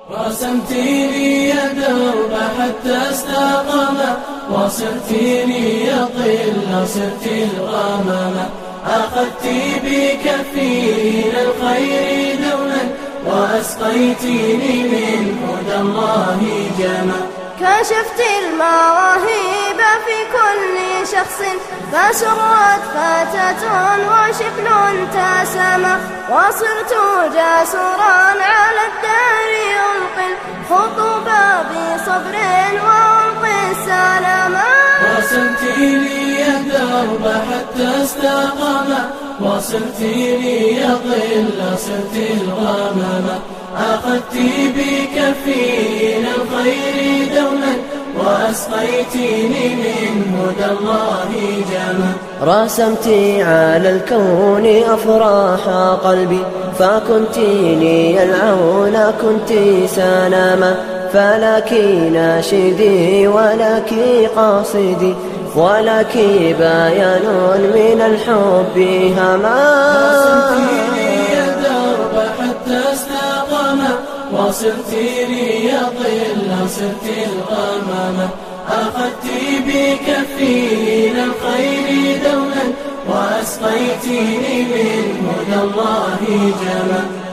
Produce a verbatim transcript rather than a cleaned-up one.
رسمتيني يا درب حتى استقام، وصرتيني يا طل صرتي الغمامة. أخذتي بكفي الخير دولا، وأسقيتيني من هدى الله جما. كشفت المواهب في كل شخص، فسرت فتاة وشكل تسامى. وصرت جاسورا على الدار يلقي الخطوبة بصبر وألقي السلاما. رسمتيني يا درب حتى استقام، وصرتيني يا ظل صرتي الغمامة. أخذتي بكفي الخير دولا، وأسقيتيني من هدى الله جما. رسمتي على الكون أفراح قلبي، فكنت لي العون كنت سلاما. فلك ناشدي ولك قاصدي، ولك بيان من الحب هما. رسمتيني يا درب حتى استقام، وصرتيني يا ظل صرتي الغمامة. أخذتي بكفي الخير دولا، وأسقيتيني من هدى الله جما.